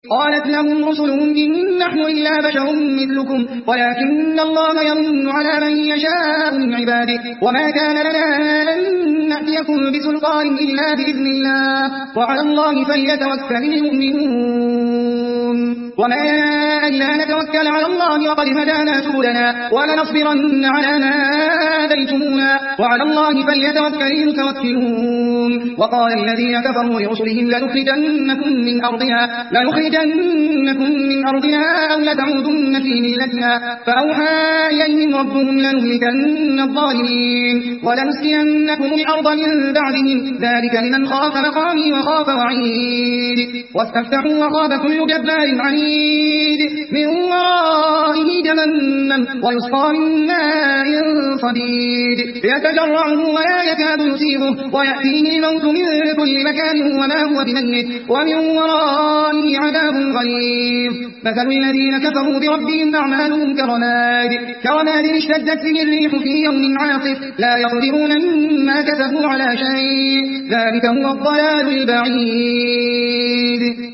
قالت لهم رسلهم إن نحن إلا بشر مثلكم ولكن الله يمن على من يشاء من عباده وما كان لنا أن نأتيكم بسلطان إلا بإذن الله وعلى الله فليتوكل المؤمنون وما إلا نتوكل على الله وقد هدانا سبلنا ولنصبرن على ما آذيتمونا وعلى الله فليتوكل المتوكلون وقال الذين كفروا لرسلهم لنخرجنكم من أرضنا أو لتعودن في ملتنا فأوحى إليهم ربهم لنهلكن الظالمين ولنسكننكم الأرض من بعدهم ذلك لمن خاف مقامي وخاف وعيد واستفتحوا وخاب كل جبار عنيد من ورائه جهنم ويسقى من ماء صديد يتجرعه ولا يكاد يصيبه ويأتيه الموت من كل مكان وما هو بميت ومن ورائه عذاب غليظ مثل الذين كفروا بربهم أعمالهم كرماد اشتدت به الريح في يوم عاصف لا يقدرون مما كسبوا على شيء ذلك هو الضلال البعيد